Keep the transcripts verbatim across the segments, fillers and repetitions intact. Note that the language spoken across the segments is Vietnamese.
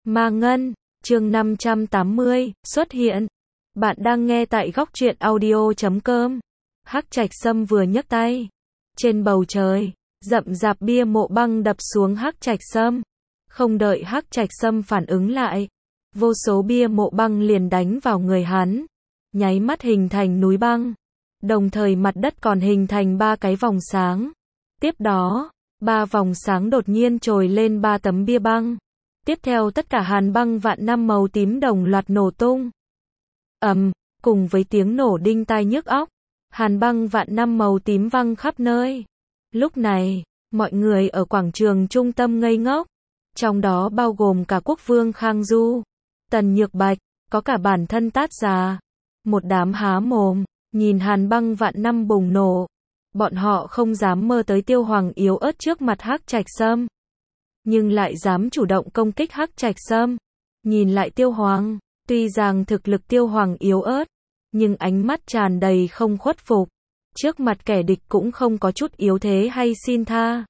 Ma Ngân, chương năm trăm tám mươi, xuất hiện. Bạn đang nghe tại góc truyện audio chấm com. Hắc Trạch Sâm vừa nhấc tay. Trên bầu trời, rậm rạp bia mộ băng đập xuống Hắc Trạch Sâm. Không đợi Hắc Trạch Sâm phản ứng lại, vô số bia mộ băng liền đánh vào người hắn, nháy mắt hình thành núi băng. Đồng thời mặt đất còn hình thành ba cái vòng sáng. Tiếp đó, ba vòng sáng đột nhiên trồi lên ba tấm bia băng. Tiếp theo tất cả hàn băng vạn năm màu tím đồng loạt nổ tung. Ầm, cùng với tiếng nổ đinh tai nhức óc, hàn băng vạn năm màu tím văng khắp nơi. Lúc này, mọi người ở quảng trường trung tâm ngây ngốc, trong đó bao gồm cả quốc vương Khang Du, Tần Nhược Bạch, có cả bản thân Tát Già. Một đám há mồm, nhìn hàn băng vạn năm bùng nổ. Bọn họ không dám mơ tới Tiêu Hoàng yếu ớt trước mặt Hắc Trạch Sâm, nhưng lại dám chủ động công kích Hắc Trạch Sâm. Nhìn lại Tiêu Hoàng, tuy rằng thực lực Tiêu Hoàng yếu ớt, nhưng ánh mắt tràn đầy không khuất phục. Trước mặt kẻ địch cũng không có chút yếu thế hay xin tha.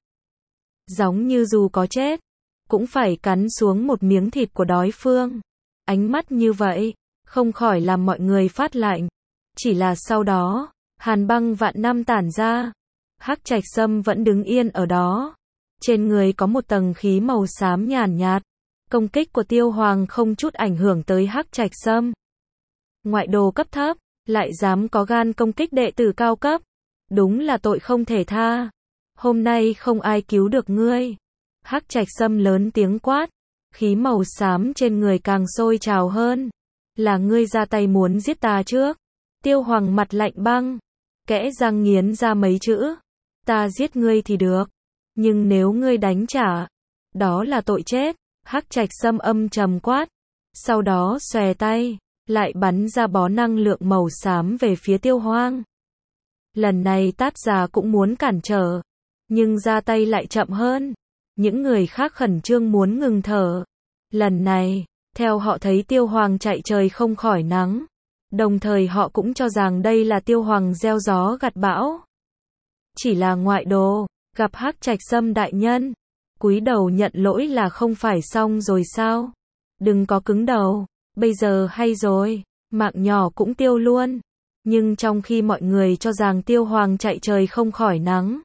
Giống như dù có chết, cũng phải cắn xuống một miếng thịt của đối phương. Ánh mắt như vậy, không khỏi làm mọi người phát lạnh. Chỉ là sau đó, hàn băng vạn năm tản ra. Hắc Trạch Sâm vẫn đứng yên ở đó. Trên người có một tầng khí màu xám nhàn nhạt. Công kích của Tiêu Hoàng không chút ảnh hưởng tới Hắc Trạch Sâm. Ngoại đồ cấp thấp, lại dám có gan công kích đệ tử cao cấp. Đúng là tội không thể tha. Hôm nay không ai cứu được ngươi. Hắc Trạch Sâm lớn tiếng quát. Khí màu xám trên người càng sôi trào hơn. Là ngươi ra tay muốn giết ta trước. Tiêu Hoàng mặt lạnh băng, kẽ răng nghiến ra mấy chữ. Ta giết ngươi thì được, nhưng nếu ngươi đánh trả, đó là tội chết. Hắc Trạch Sâm âm trầm quát. Sau đó xòe tay, lại bắn ra bó năng lượng màu xám về phía Tiêu Hoàng. Lần này Tát Già cũng muốn cản trở, nhưng ra tay lại chậm hơn. Những người khác khẩn trương muốn ngừng thở. Lần này, theo họ thấy Tiêu Hoàng chạy trời không khỏi nắng. Đồng thời họ cũng cho rằng đây là Tiêu Hoàng gieo gió gặt bão. Chỉ là ngoại đồ, gặp Hắc Trạch Sâm đại nhân, cúi đầu nhận lỗi là không phải xong rồi sao? Đừng có cứng đầu, bây giờ hay rồi, mạng nhỏ cũng tiêu luôn. Nhưng trong khi mọi người cho rằng Tiêu Hoàng chạy trời không khỏi nắng,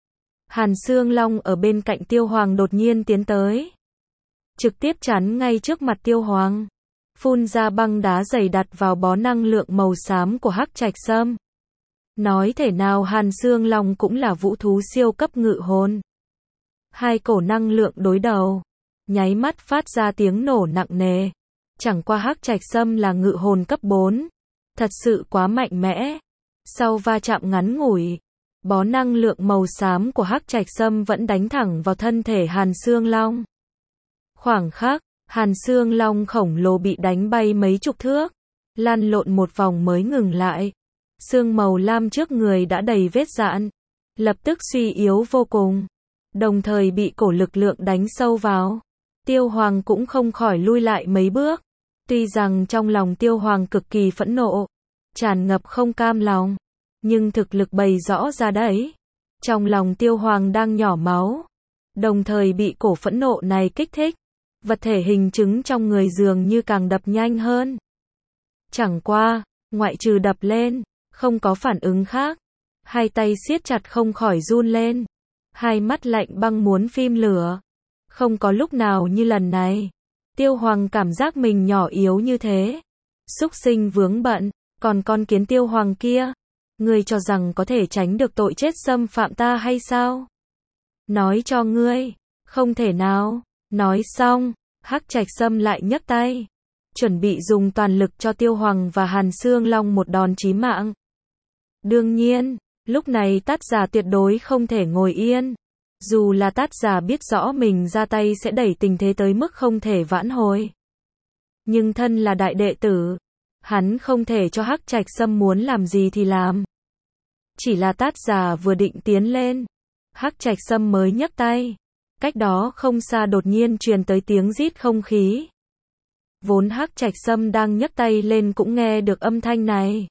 Hàn Xương Long ở bên cạnh Tiêu Hoàng đột nhiên tiến tới, trực tiếp chắn ngay trước mặt Tiêu Hoàng. Phun ra băng đá dày đặt vào bó năng lượng màu xám của Hắc Trạch Sâm. Nói thể nào Hàn Xương Long cũng là vũ thú siêu cấp ngự hồn. Hai cổ năng lượng đối đầu, nháy mắt phát ra tiếng nổ nặng nề. Chẳng qua Hắc Trạch Sâm là ngự hồn cấp bốn, thật sự quá mạnh mẽ. Sau va chạm ngắn ngủi, bó năng lượng màu xám của Hắc Trạch Sâm vẫn đánh thẳng vào thân thể Hàn Xương Long. Khoảng khắc, Hàn Xương Long khổng lồ bị đánh bay mấy chục thước, lăn lộn một vòng mới ngừng lại. Xương màu lam trước người đã đầy vết rạn, lập tức suy yếu vô cùng, đồng thời bị cổ lực lượng đánh sâu vào. Tiêu Hoàng cũng không khỏi lui lại mấy bước. Tuy rằng trong lòng Tiêu Hoàng cực kỳ phẫn nộ, tràn ngập không cam lòng, nhưng thực lực bày rõ ra đấy. Trong lòng Tiêu Hoàng đang nhỏ máu, đồng thời bị cổ phẫn nộ này kích thích. Vật thể hình chứng trong người dường như càng đập nhanh hơn. Chẳng qua, ngoại trừ đập lên, không có phản ứng khác. Hai tay siết chặt không khỏi run lên. Hai mắt lạnh băng muốn phim lửa. Không có lúc nào như lần này. Tiêu Hoàng cảm giác mình nhỏ yếu như thế. Súc sinh vướng bận, còn con kiến Tiêu Hoàng kia. Ngươi cho rằng có thể tránh được tội chết xâm phạm ta hay sao? Nói cho ngươi, không thể nào. Nói xong, Hắc Trạch Sâm lại nhấc tay, chuẩn bị dùng toàn lực cho Tiêu Hoàng và Hàn Xương Long một đòn chí mạng. Đương nhiên, lúc này Tát Già tuyệt đối không thể ngồi yên. Dù là Tát Già biết rõ mình ra tay sẽ đẩy tình thế tới mức không thể vãn hồi. Nhưng thân là đại đệ tử, hắn không thể cho Hắc Trạch Sâm muốn làm gì thì làm. Chỉ là Tát Già vừa định tiến lên, Hắc Trạch Sâm mới nhấc tay. Cách đó không xa đột nhiên truyền tới tiếng rít không khí. Vốn Hắc Trạch Sâm đang nhấc tay lên cũng nghe được âm thanh này.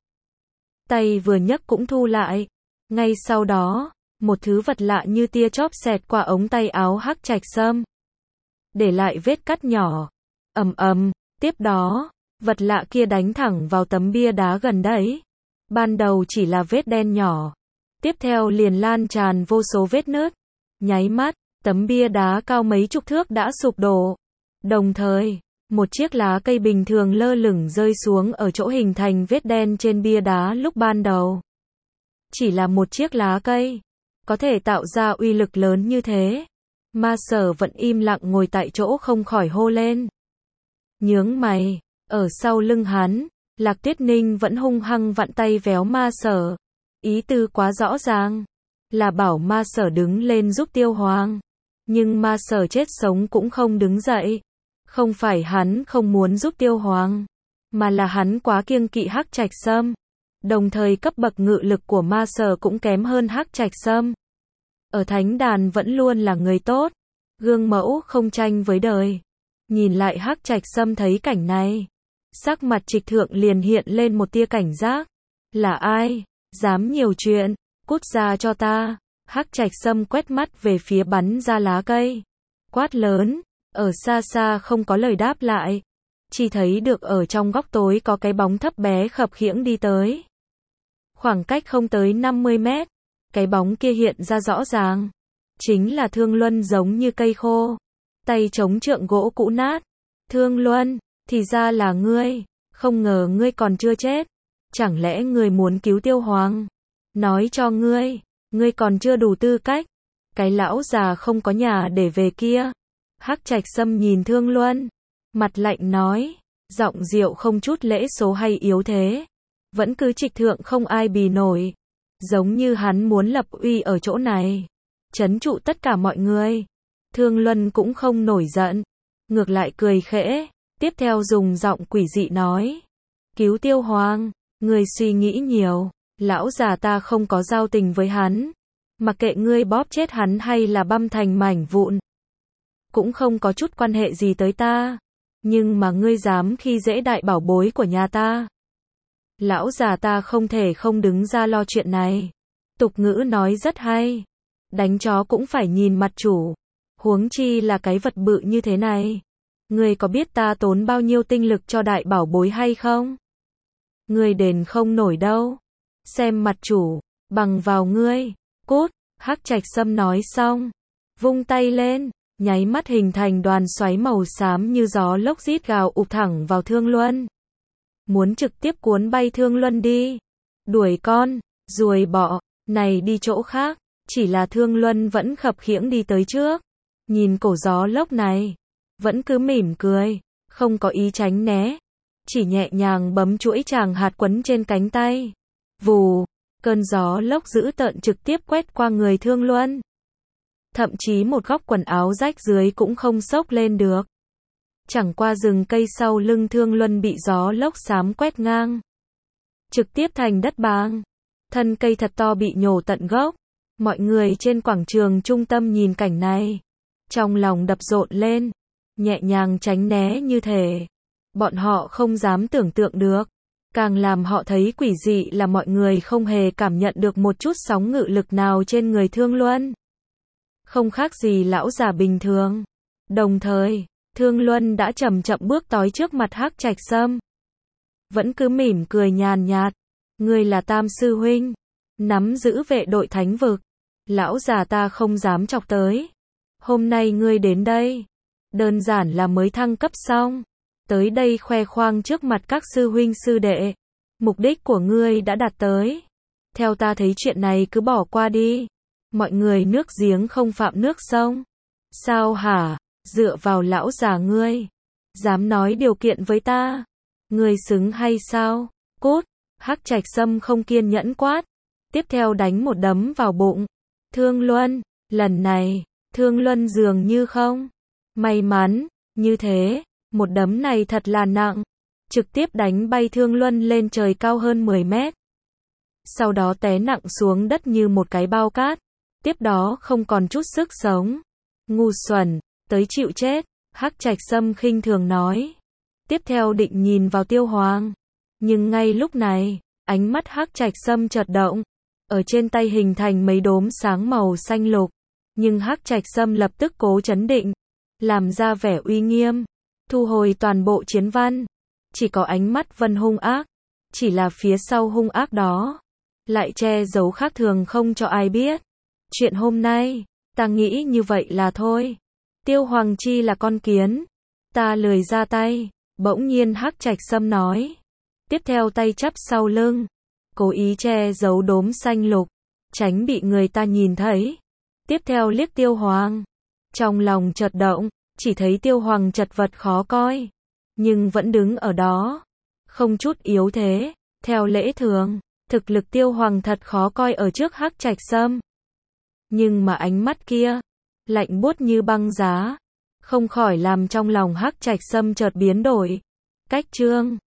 Tay vừa nhấc cũng thu lại. Ngay sau đó, một thứ vật lạ như tia chóp xẹt qua ống tay áo Hắc Trạch Sâm, để lại vết cắt nhỏ. Ầm ầm, tiếp đó, vật lạ kia đánh thẳng vào tấm bia đá gần đấy. Ban đầu chỉ là vết đen nhỏ, tiếp theo liền lan tràn vô số vết nứt. Nháy mắt, tấm bia đá cao mấy chục thước đã sụp đổ. Đồng thời, một chiếc lá cây bình thường lơ lửng rơi xuống ở chỗ hình thành vết đen trên bia đá lúc ban đầu. Chỉ là một chiếc lá cây, có thể tạo ra uy lực lớn như thế. Ma Sở vẫn im lặng ngồi tại chỗ không khỏi hô lên. Nhướng mày, ở sau lưng hắn, Lạc Tuyết Ninh vẫn hung hăng vặn tay véo Ma Sở. Ý tư quá rõ ràng, là bảo Ma Sở đứng lên giúp Tiêu Hoàng. Nhưng Ma Sở chết sống cũng không đứng dậy. Không phải hắn không muốn giúp Tiêu Hoàng, mà là hắn quá kiêng kỵ Hắc Trạch Sâm. Đồng thời cấp bậc ngự lực của Ma Sở cũng kém hơn Hắc Trạch Sâm. Ở thánh đàn vẫn luôn là người tốt, gương mẫu không tranh với đời. Nhìn lại Hắc Trạch Sâm thấy cảnh này, sắc mặt Trịch Thượng liền hiện lên một tia cảnh giác. Là ai? Dám nhiều chuyện, cút ra cho ta. Hắc Trạch Sâm quét mắt về phía bắn ra lá cây, quát lớn. Ở xa xa không có lời đáp lại, chỉ thấy được ở trong góc tối có cái bóng thấp bé khập khiễng đi tới. Khoảng cách không tới năm mươi mét, cái bóng kia hiện ra rõ ràng, chính là Thương Luân giống như cây khô, tay chống trượng gỗ cũ nát. Thương Luân, thì ra là ngươi, không ngờ ngươi còn chưa chết, chẳng lẽ ngươi muốn cứu Tiêu Hoàng? Nói cho ngươi, ngươi còn chưa đủ tư cách, cái lão già không có nhà để về kia. Hắc Trạch Sâm nhìn Thương Luân, mặt lạnh nói, giọng dịu không chút lễ số hay yếu thế, vẫn cứ Trịch Thượng không ai bì nổi, giống như hắn muốn lập uy ở chỗ này, trấn trụ tất cả mọi người. Thương Luân cũng không nổi giận, ngược lại cười khẽ, tiếp theo dùng giọng quỷ dị nói, cứu Tiêu Hoàng, ngươi suy nghĩ nhiều, lão già ta không có giao tình với hắn, mặc kệ ngươi bóp chết hắn hay là băm thành mảnh vụn, cũng không có chút quan hệ gì tới ta, nhưng mà ngươi dám khi dễ đại bảo bối của nhà ta. Lão già ta không thể không đứng ra lo chuyện này. Tục ngữ nói rất hay, đánh chó cũng phải nhìn mặt chủ, huống chi là cái vật bự như thế này. Ngươi có biết ta tốn bao nhiêu tinh lực cho đại bảo bối hay không? Ngươi đền không nổi đâu. Xem mặt chủ, bằng vào ngươi. Cút, Hắc Trạch Sâm nói xong, vung tay lên, nháy mắt hình thành đoàn xoáy màu xám như gió lốc rít gào ụp thẳng vào Thương Luân. Muốn trực tiếp cuốn bay Thương Luân đi. Đuổi con, ruồi bọ, này đi chỗ khác. Chỉ là Thương Luân vẫn khập khiễng đi tới trước. Nhìn cổ gió lốc này, vẫn cứ mỉm cười, không có ý tránh né. Chỉ nhẹ nhàng bấm chuỗi tràng hạt quấn trên cánh tay. Vù, cơn gió lốc dữ tợn trực tiếp quét qua người Thương Luân. Thậm chí một góc quần áo rách dưới cũng không xốc lên được. Chẳng qua rừng cây sau lưng Thương Luân bị gió lốc xám quét ngang, trực tiếp thành đất bang. Thân cây thật to bị nhổ tận gốc. Mọi người trên quảng trường trung tâm nhìn cảnh này, trong lòng đập rộn lên, nhẹ nhàng tránh né như thể bọn họ không dám tưởng tượng được. Càng làm họ thấy quỷ dị là mọi người không hề cảm nhận được một chút sóng ngự lực nào trên người Thương Luân. Không khác gì lão già bình thường. Đồng thời, Thương Luân đã chậm chậm bước tới trước mặt Hắc Trạch Sâm. Vẫn cứ mỉm cười nhàn nhạt. Ngươi là Tam sư huynh, nắm giữ vệ đội thánh vực. Lão già ta không dám chọc tới. Hôm nay ngươi đến đây, đơn giản là mới thăng cấp xong. Tới đây khoe khoang trước mặt các sư huynh sư đệ. Mục đích của ngươi đã đạt tới. Theo ta thấy chuyện này cứ bỏ qua đi. Mọi người nước giếng không phạm nước sông. Sao hả? Dựa vào lão già ngươi, dám nói điều kiện với ta? Ngươi xứng hay sao? Cút! Hắc Trạch Sâm không kiên nhẫn quát. Tiếp theo đánh một đấm vào bụng Thương Luân. Lần này, Thương Luân dường như không may mắn. Như thế, một đấm này thật là nặng, trực tiếp đánh bay Thương Luân lên trời cao hơn mười mét. Sau đó té nặng xuống đất như một cái bao cát. Tiếp đó không còn chút sức sống. Ngu xuẩn, tới chịu chết, Hắc Trạch Sâm khinh thường nói. Tiếp theo định nhìn vào Tiêu Hoàng. Nhưng ngay lúc này, ánh mắt Hắc Trạch Sâm chợt động. Ở trên tay hình thành mấy đốm sáng màu xanh lục. Nhưng Hắc Trạch Sâm lập tức cố trấn định, làm ra vẻ uy nghiêm. thu hồi toàn bộ chiến văn. Chỉ có ánh mắt Vân hung ác, chỉ là phía sau hung ác đó, lại che giấu khác thường không cho ai biết. Chuyện hôm nay, ta nghĩ như vậy là thôi. Tiêu Hoàng Chi là con kiến, ta lười ra tay. Bỗng nhiên Hắc Trạch Sâm nói. Tiếp theo tay chắp sau lưng, cố ý che giấu đốm xanh lục, tránh bị người ta nhìn thấy. Tiếp theo liếc Tiêu Hoàng, trong lòng chợt động, chỉ thấy Tiêu Hoàng chật vật khó coi, nhưng vẫn đứng ở đó, không chút yếu thế. Theo lễ thường, thực lực Tiêu Hoàng thật khó coi ở trước Hắc Trạch Sâm. Nhưng mà ánh mắt kia, lạnh buốt như băng giá, không khỏi làm trong lòng Hắc Trạch Sâm chợt biến đổi. Cách chương